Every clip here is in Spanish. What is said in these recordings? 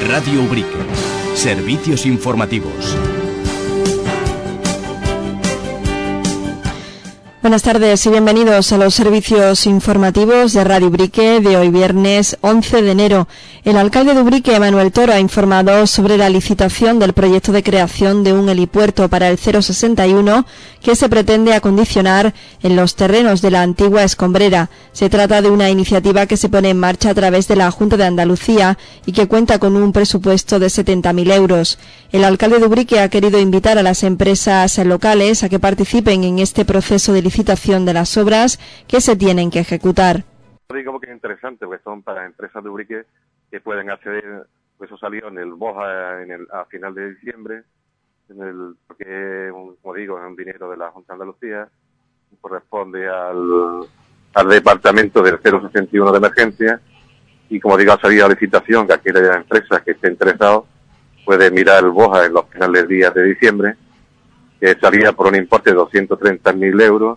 Radio Ubrique. Servicios informativos. Buenas tardes y bienvenidos a los servicios informativos de Radio Ubrique de hoy viernes 11 de enero. El alcalde de Ubrique, Manuel Toro, ha informado sobre la licitación del proyecto de creación de un helipuerto para el 061 que se pretende acondicionar en los terrenos de la antigua escombrera. Se trata de una iniciativa que se pone en marcha a través de la Junta de Andalucía y que cuenta con un presupuesto de 70.000 euros. El alcalde de Ubrique ha querido invitar a las empresas locales a que participen en este proceso de licitación de las obras que se tienen que ejecutar. Digo que es interesante, porque son para empresas de Ubrique que pueden acceder, pues eso salió en el BOJA a final de diciembre, porque como digo, es un dinero de la Junta de Andalucía, corresponde al departamento del 061 de emergencia, y como digo, ha salido a licitación, que aquella empresa que esté interesado puede mirar el BOJA en los finales días de diciembre, que salía por un importe de 230.000 euros,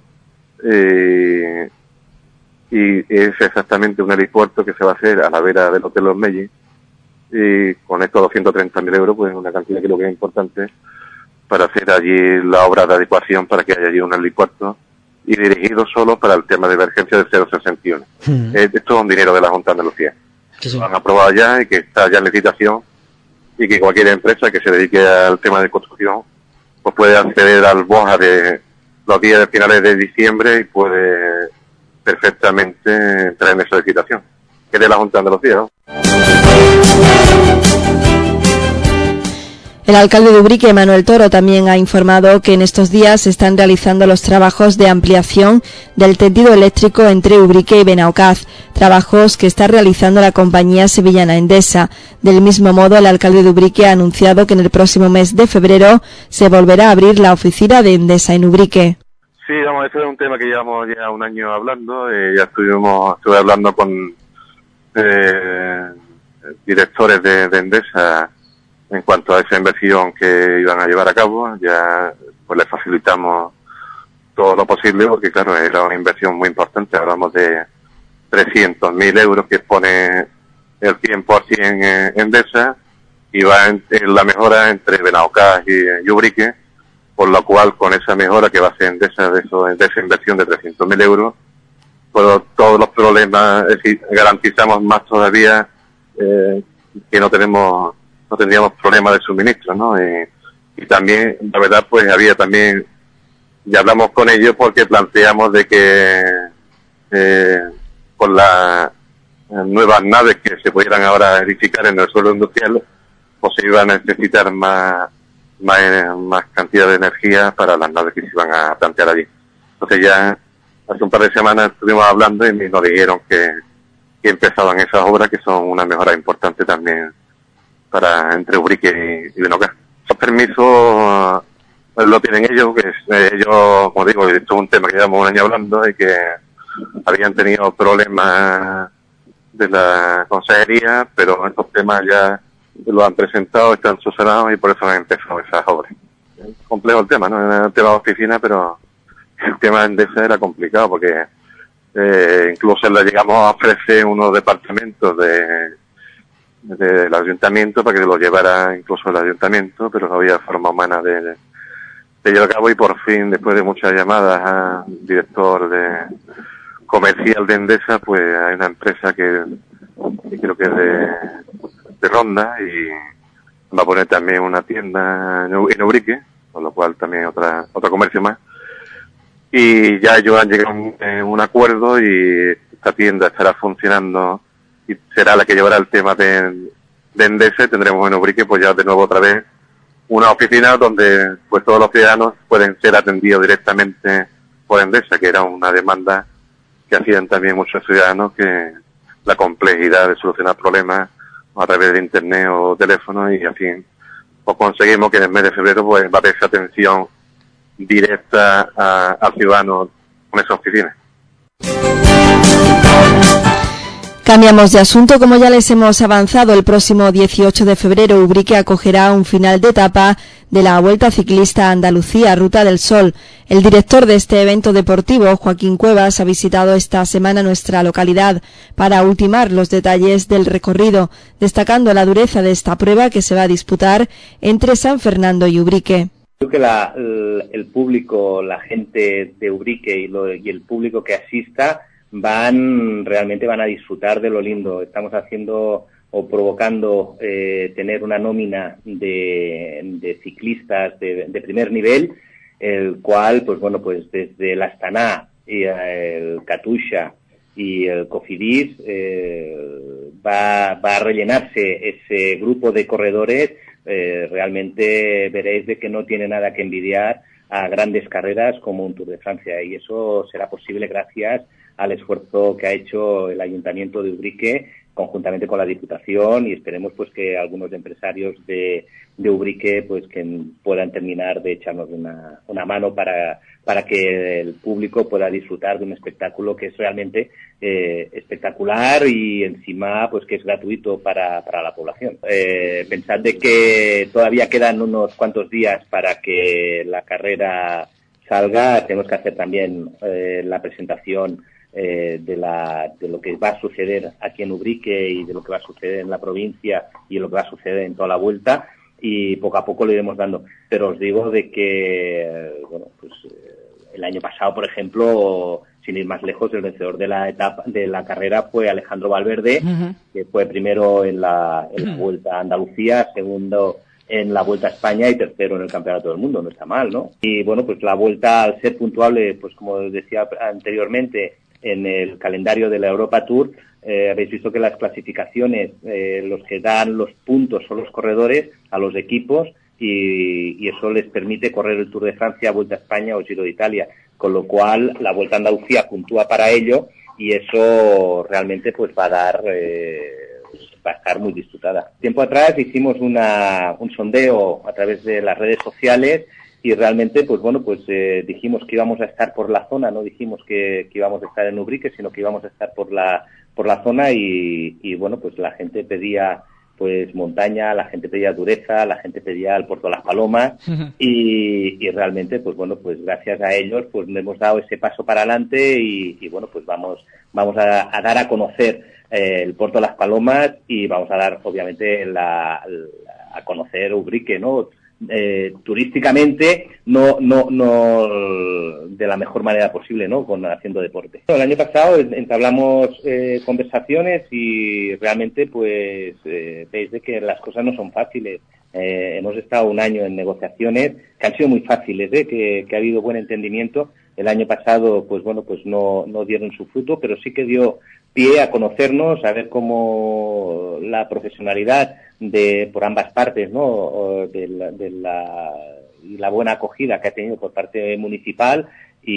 y es exactamente un helipuerto que se va a hacer a la vera del Hotel Los Mellis, y con estos 230.000 euros, pues una cantidad que creo que es importante para hacer allí la obra de adecuación para que haya allí un helipuerto, y dirigido solo para el tema de emergencia del 061. Esto es un dinero de la Junta de Andalucía. Sí. Lo han aprobado ya y que está ya en licitación, y que cualquier empresa que se dedique al tema de construcción pues puede acceder al BOJA de los días de finales de diciembre y puede perfectamente entrar en esa licitación, que es de la Junta de Andalucía, ¿no? El alcalde de Ubrique, Manuel Toro, también ha informado que en estos días se están realizando los trabajos de ampliación del tendido eléctrico entre Ubrique y Benaocaz, trabajos que está realizando la compañía sevillana Endesa. Del mismo modo, el alcalde de Ubrique ha anunciado que en el próximo mes de febrero se volverá a abrir la oficina de Endesa en Ubrique. Sí, vamos, ese es un tema que llevamos ya un año hablando. Ya estuve hablando con directores de Endesa en cuanto a esa inversión que iban a llevar a cabo. Ya pues les facilitamos todo lo posible, porque claro, era una inversión muy importante. Hablamos de 300.000 euros que pone el 100% Endesa, y va en la mejora entre Benaocaz y Ubrique, por lo cual con esa mejora que va a hacer Endesa de esa inversión de 300.000 euros, pues todos los problemas, es decir, garantizamos más todavía que no tendríamos problemas de suministro, ¿no? Y también, la verdad, pues había también, ya hablamos con ellos porque planteamos de que con las nuevas naves que se pudieran ahora edificar en el suelo industrial, pues se iban a necesitar más cantidad de energía para las naves que se iban a plantear allí. Entonces ya hace un par de semanas estuvimos hablando y nos dijeron que empezaban esas obras, que son una mejora importante también para entre Ubrique y Benaocaz. Esos permisos lo tienen ellos, ellos, como digo, esto es un tema que llevamos un año hablando, y que habían tenido problemas de la consejería, pero estos temas ya lo han presentado, están subsanados, y por eso han empezado esas obras. Es complejo el tema, ¿no? Es un tema de oficina, pero el tema de Endesa era complicado, porque incluso le llegamos a ofrecer unos departamentos del ayuntamiento para que lo llevara incluso el ayuntamiento, pero no había forma humana de llevar a cabo, y por fin, después de muchas llamadas al director comercial de Endesa, pues hay una empresa que creo que es de Ronda, y va a poner también una tienda en Ubrique, con lo cual también otro comercio más, y ya ellos han llegado a un acuerdo, y esta tienda estará funcionando y será la que llevará el tema de Endesa, y tendremos en Ubrique pues ya de nuevo otra vez una oficina donde pues todos los ciudadanos pueden ser atendidos directamente por Endesa, que era una demanda que hacían también muchos ciudadanos, que la complejidad de solucionar problemas a través de internet o teléfono, y así pues conseguimos que en el mes de febrero pues va a haber esa atención directa al ciudadano con esa oficina. Cambiamos de asunto. Como ya les hemos avanzado, el próximo 18 de febrero Ubrique acogerá un final de etapa de la Vuelta Ciclista a Andalucía, Ruta del Sol. El director de este evento deportivo, Joaquín Cuevas, ha visitado esta semana nuestra localidad para ultimar los detalles del recorrido, destacando la dureza de esta prueba que se va a disputar entre San Fernando y Ubrique. Creo que el público, la gente de Ubrique y el público que asista realmente van a disfrutar de lo lindo. Estamos haciendo o provocando tener una nómina de ciclistas de primer nivel, el cual, pues bueno, pues desde el Astana y el Katusha y el Cofidis va a rellenarse ese grupo de corredores. Realmente veréis de que no tiene nada que envidiar a grandes carreras como un Tour de Francia, y eso será posible gracias al esfuerzo que ha hecho el Ayuntamiento de Ubrique conjuntamente con la Diputación, y esperemos pues que algunos empresarios de Ubrique pues que puedan terminar de echarnos una mano para que el público pueda disfrutar de un espectáculo que es realmente espectacular y encima pues que es gratuito para la población. Pensad de que todavía quedan unos cuantos días para que la carrera salga. Tenemos que hacer también la presentación de lo que va a suceder aquí en Ubrique y de lo que va a suceder en la provincia y de lo que va a suceder en toda la vuelta, y poco a poco lo iremos dando. Pero os digo de que bueno, pues el año pasado, por ejemplo, sin ir más lejos, el vencedor de la carrera fue Alejandro Valverde, que fue primero en la Vuelta a Andalucía, segundo en la Vuelta a España y tercero en el Campeonato del Mundo. No está mal, ¿no? Y bueno, pues la Vuelta, al ser puntuable, pues como decía anteriormente, en el calendario de la Europa Tour, habéis visto que las clasificaciones, los que dan los puntos son los corredores a los equipos, y eso les permite correr el Tour de Francia, Vuelta a España o Giro de Italia, con lo cual la Vuelta a Andalucía puntúa para ello, y eso realmente pues va a estar muy disfrutada. Tiempo atrás hicimos un sondeo a través de las redes sociales, y realmente, pues bueno, pues dijimos que íbamos a estar por la zona, no dijimos que íbamos a estar en Ubrique, sino que íbamos a estar por la zona, y bueno, pues la gente pedía pues montaña, la gente pedía dureza, la gente pedía el Puerto de las Palomas, y realmente, pues bueno, pues gracias a ellos, pues hemos dado ese paso para adelante, y bueno, pues vamos a dar a conocer el Puerto de las Palomas, y vamos a dar, obviamente, a conocer Ubrique, ¿no? Turísticamente, no de la mejor manera posible, ¿no? Haciendo deporte. El año pasado entablamos conversaciones, y realmente pues veis de que las cosas no son fáciles. Hemos estado un año en negociaciones que han sido muy fáciles, que ha habido buen entendimiento. El año pasado, pues bueno, pues no dieron su fruto, pero sí que dio pie a conocernos, a ver cómo la profesionalidad por ambas partes, ¿no? De la buena acogida que ha tenido por parte municipal,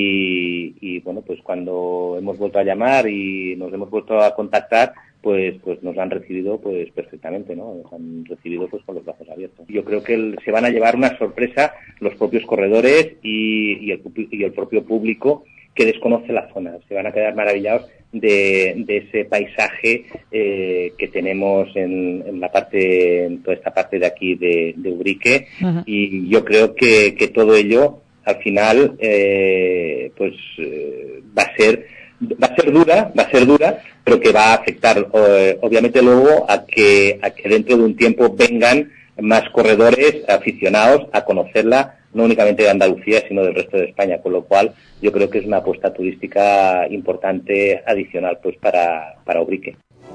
y bueno, pues cuando hemos vuelto a llamar y nos hemos vuelto a contactar, pues nos han recibido pues perfectamente, ¿no? Nos han recibido pues con los brazos abiertos. Yo creo que se van a llevar una sorpresa los propios corredores y el propio público que desconoce la zona. Se van a quedar maravillados de ese paisaje que tenemos en toda esta parte de aquí de Ubrique, y yo creo que todo ello al final pues va a ser dura, pero que va a afectar obviamente luego a que dentro de un tiempo vengan más corredores aficionados a conocerla, no únicamente de Andalucía, sino del resto de España, con lo cual yo creo que es una apuesta turística importante adicional pues para Ubrique.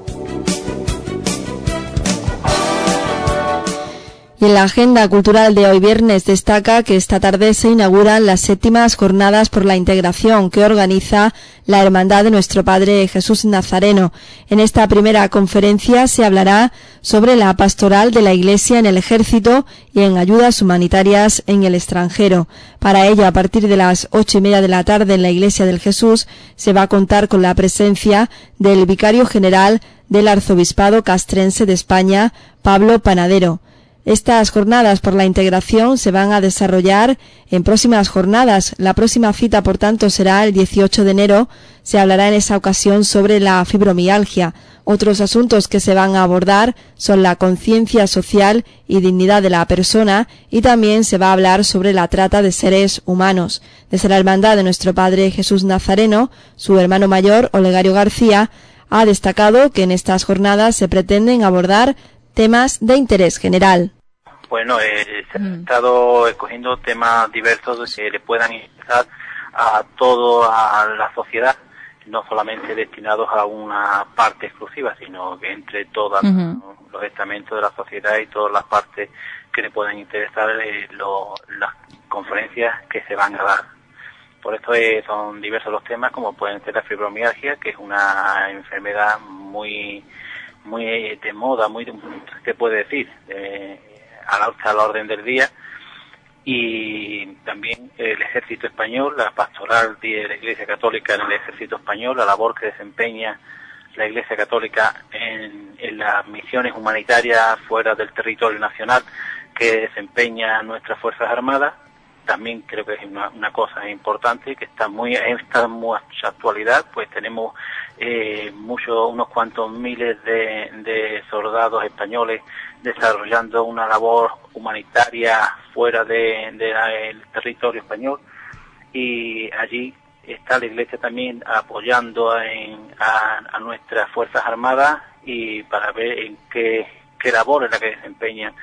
Y en la agenda cultural de hoy viernes destaca que esta tarde se inauguran las 7ª Jornadas por la Integración que organiza la Hermandad de Nuestro Padre Jesús Nazareno. En esta primera conferencia se hablará sobre la pastoral de la Iglesia en el Ejército y en ayudas humanitarias en el extranjero. Para ello, a partir de las 8:30 de la tarde en la Iglesia del Jesús, se va a contar con la presencia del Vicario General del Arzobispado Castrense de España, Pablo Panadero. Estas jornadas por la integración se van a desarrollar en próximas jornadas. La próxima cita, por tanto, será el 18 de enero. Se hablará en esa ocasión sobre la fibromialgia. Otros asuntos que se van a abordar son la conciencia social y dignidad de la persona, y también se va a hablar sobre la trata de seres humanos. Desde la Hermandad de Nuestro Padre Jesús Nazareno, su hermano mayor, Olegario García, ha destacado que en estas jornadas se pretenden abordar temas de interés general. Bueno, se han estado escogiendo temas diversos que le puedan interesar a toda la sociedad, no solamente destinados a una parte exclusiva, sino que entre todos los estamentos de la sociedad y todas las partes que le puedan interesar las conferencias que se van a dar. Por esto son diversos los temas, como pueden ser la fibromialgia, que es una enfermedad muy de moda, se puede decir, a la orden del día, y también el ejército español, la pastoral de la Iglesia Católica en el ejército español, la labor que desempeña la Iglesia Católica en las misiones humanitarias fuera del territorio nacional que desempeña nuestras Fuerzas Armadas. También creo que es una cosa importante que está en mucha actualidad, pues tenemos unos cuantos miles de soldados españoles desarrollando una labor humanitaria fuera del territorio español, y allí está la Iglesia también apoyando a nuestras Fuerzas Armadas, y para ver en qué labor es la que desempeñan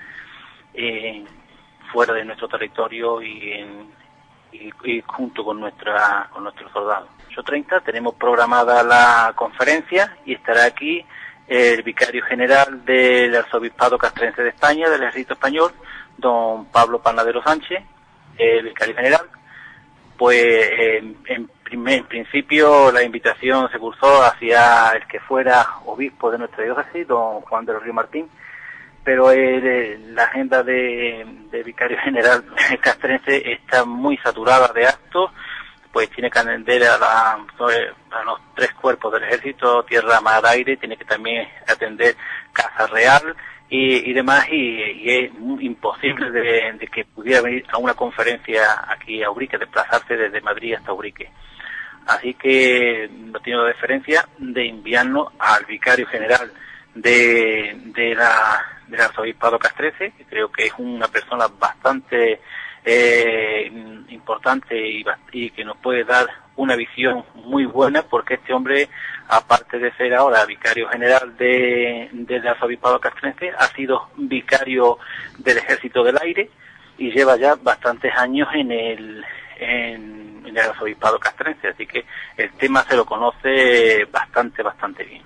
fuera de nuestro territorio y junto con nuestros soldados. 8:30 tenemos programada la conferencia y estará aquí el vicario general del Arzobispado Castrense de España, del Ejército Español, don Pablo Panadero Sánchez, el vicario general. Pues en principio la invitación se cursó hacia el que fuera obispo de nuestra diócesis, don Juan de los Ríos Martín, pero la agenda de vicario general castrense está muy saturada de actos, pues tiene que atender a los 3 cuerpos del ejército, tierra, mar, aire, tiene que también atender Casa Real y demás, y es imposible de que pudiera venir a una conferencia aquí a Ubrique, desplazarse desde Madrid hasta Ubrique. Así que no tengo deferencia de enviarnos al vicario general del Arzobispado Castrense, que creo que es una persona bastante importante y que nos puede dar una visión muy buena, porque este hombre, aparte de ser ahora vicario general del Arzobispado Castrense, ha sido vicario del Ejército del Aire y lleva ya bastantes años en el Arzobispado Castrense, así que el tema se lo conoce bastante bien.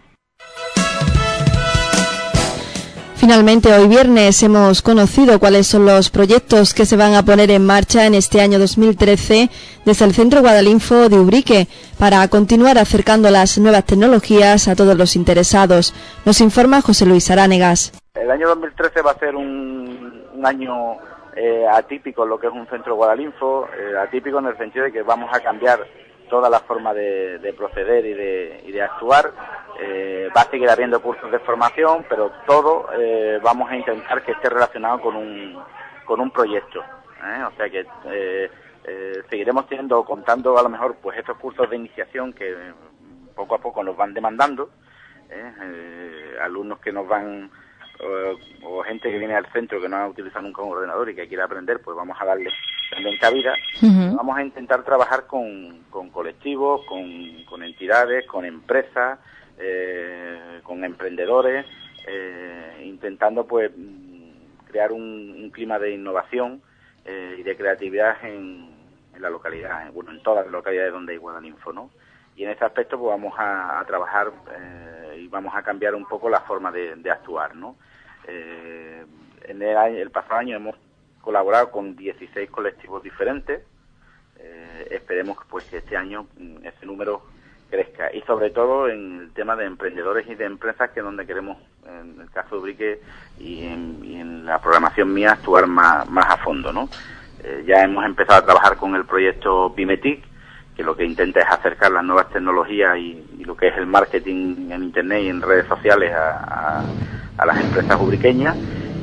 Finalmente, hoy viernes hemos conocido cuáles son los proyectos que se van a poner en marcha en este año 2013 desde el Centro Guadalinfo de Ubrique para continuar acercando las nuevas tecnologías a todos los interesados. Nos informa José Luis Aránegas. El año 2013 va a ser un año atípico en lo que es un Centro Guadalinfo, atípico en el sentido de que vamos a cambiar toda la forma de proceder y de actuar. Va a seguir habiendo cursos de formación, pero todo vamos a intentar que esté relacionado con un proyecto, o sea que seguiremos contando a lo mejor pues estos cursos de iniciación que poco a poco nos van demandando, alumnos que nos van o gente que viene al centro que no ha utilizado nunca un ordenador y que quiere aprender, pues vamos a darle también cabida. Vamos a intentar trabajar con colectivos, con entidades, con empresas, con emprendedores, intentando pues crear un clima de innovación y de creatividad en la localidad, en todas las localidades donde hay Guadalinfo, ¿no? Y en ese aspecto pues vamos a trabajar y vamos a cambiar un poco la forma de actuar, ¿no? En el pasado año hemos colaborado con 16 colectivos diferentes. Esperemos pues que este año ese número crezca, y sobre todo en el tema de emprendedores y de empresas, que es donde queremos, en el caso de Ubrique y en la programación mía, actuar más a fondo, ¿no? Ya hemos empezado a trabajar con el proyecto Pymetic, que lo que intenta es acercar las nuevas tecnologías y lo que es el marketing en internet y en redes sociales a las empresas ubriqueñas,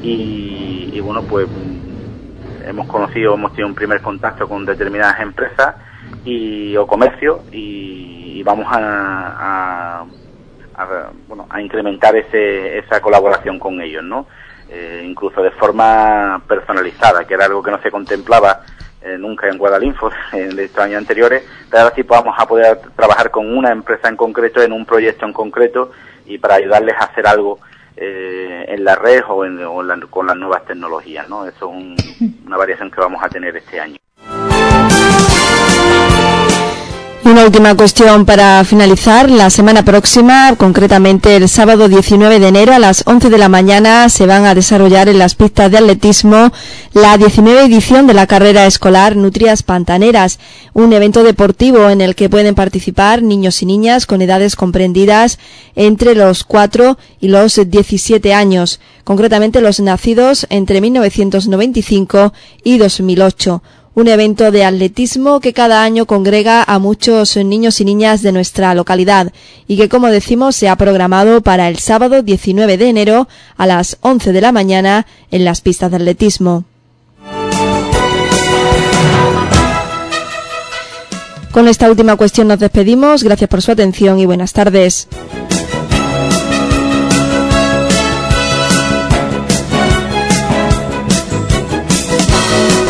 y bueno, pues hemos tenido un primer contacto con determinadas empresas o comercios y vamos a incrementar esa colaboración con ellos, ¿no? Incluso de forma personalizada, que era algo que no se contemplaba nunca en Guadalinfo en estos años anteriores, pero ahora sí vamos a poder trabajar con una empresa en concreto, en un proyecto en concreto, y para ayudarles a hacer algo en la red con las nuevas tecnologías, ¿no? Eso es una variación que vamos a tener este año. Y una última cuestión para finalizar. La semana próxima, concretamente el sábado 19 de enero a las 11 de la mañana, se van a desarrollar en las pistas de atletismo la 19 edición de la carrera escolar Nutrias Pantaneras, un evento deportivo en el que pueden participar niños y niñas con edades comprendidas entre los 4 y los 17 años, concretamente los nacidos entre 1995 y 2008. Un evento de atletismo que cada año congrega a muchos niños y niñas de nuestra localidad y que, como decimos, se ha programado para el sábado 19 de enero a las 11 de la mañana en las pistas de atletismo. Con esta última cuestión nos despedimos. Gracias por su atención y buenas tardes.